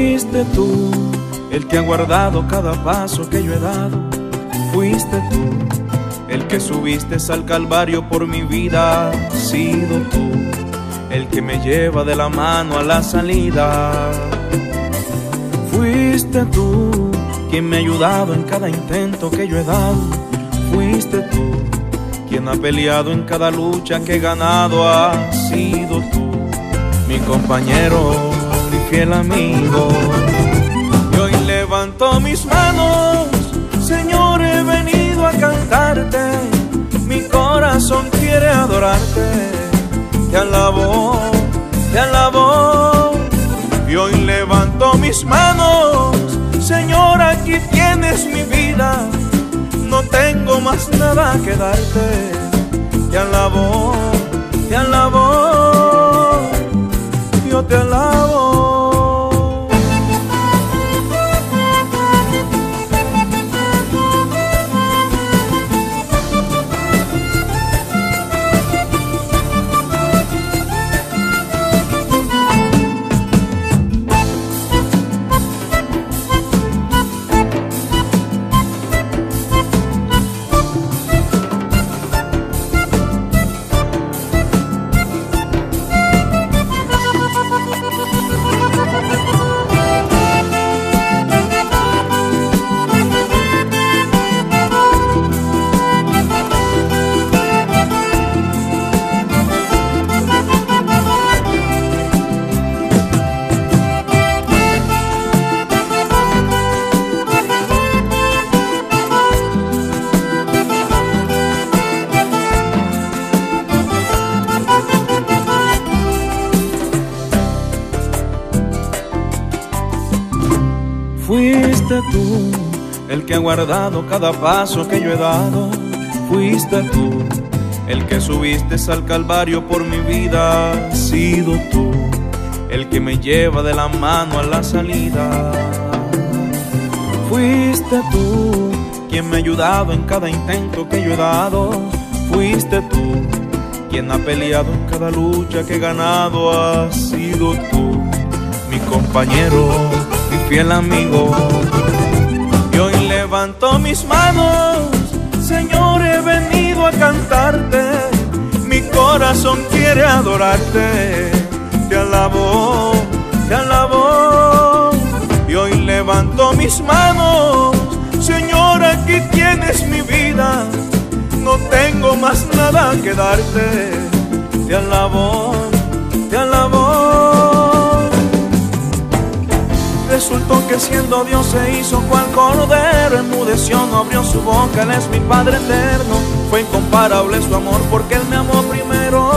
Fuiste tú el que ha guardado cada paso que yo he dado. Fuiste tú el que subiste al Calvario por mi vida. Has sido tú el que me lleva de la mano a la salida. Fuiste tú quien me ha ayudado en cada intento que yo he dado. Fuiste tú quien ha peleado en cada lucha que he ganado. Has sido tú mi compañero, mi fiel amigo. Y hoy levanto mis manos, Señor, he venido a cantarte. Mi corazón quiere adorarte. Te alabo, te alabo. Y hoy levanto mis manos, Señor, aquí tienes mi vida. No tengo más nada que darte. Te alabo, te alabo. Yo te alabo. Fuiste tú el que ha guardado cada paso que yo he dado. Fuiste tú el que subiste al Calvario por mi vida. Has sido tú el que me lleva de la mano a la salida. Fuiste tú quien me ha ayudado en cada intento que yo he dado. Fuiste tú quien ha peleado en cada lucha que he ganado. Has sido tú mi compañero, mi fiel amigo. Y hoy levanto mis manos, Señor, he venido a cantarte. Mi corazón quiere adorarte. Te alabo, te alabo. Y hoy levanto mis manos, Señor, aquí tienes mi vida. No tengo más nada que darte. Te alabo, te alabo. Resultó que siendo Dios se hizo cual cordero, enmudeció, no abrió su boca, Él es mi Padre eterno. Fue incomparable su amor porque Él me amó primero.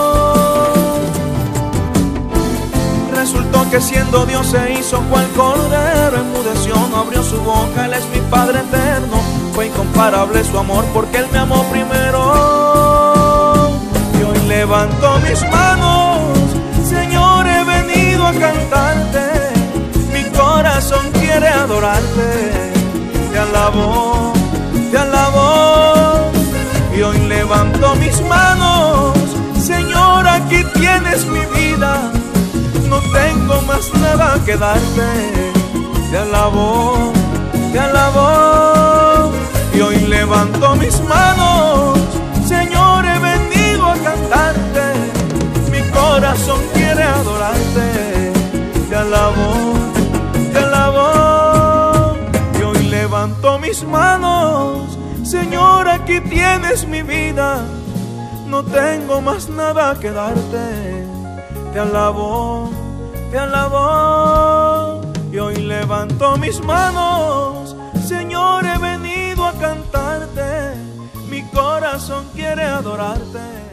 Resultó que siendo Dios se hizo cual cordero, enmudeció, no abrió su boca, Él es mi Padre eterno. Fue incomparable su amor porque Él me amó primero. Y hoy levanto mis manos, Señor, he venido a cantarte. Mi corazón quiere adorarte. Te alabo, te alabo. Y hoy levanto mis manos, Señor, aquí tienes mi vida. No tengo más nada que darte. Te alabo, te alabo. Y hoy levanto mis manos, Señor, he venido a cantarte. Mi corazón quiere adorarte. Te alabo, te alabo. Y hoy levanto mis manos, Señor, aquí tienes mi vida. No tengo más nada que darte. Te alabo, te alabo. Y hoy levanto mis manos, Señor, he venido a cantarte. Mi corazón quiere adorarte.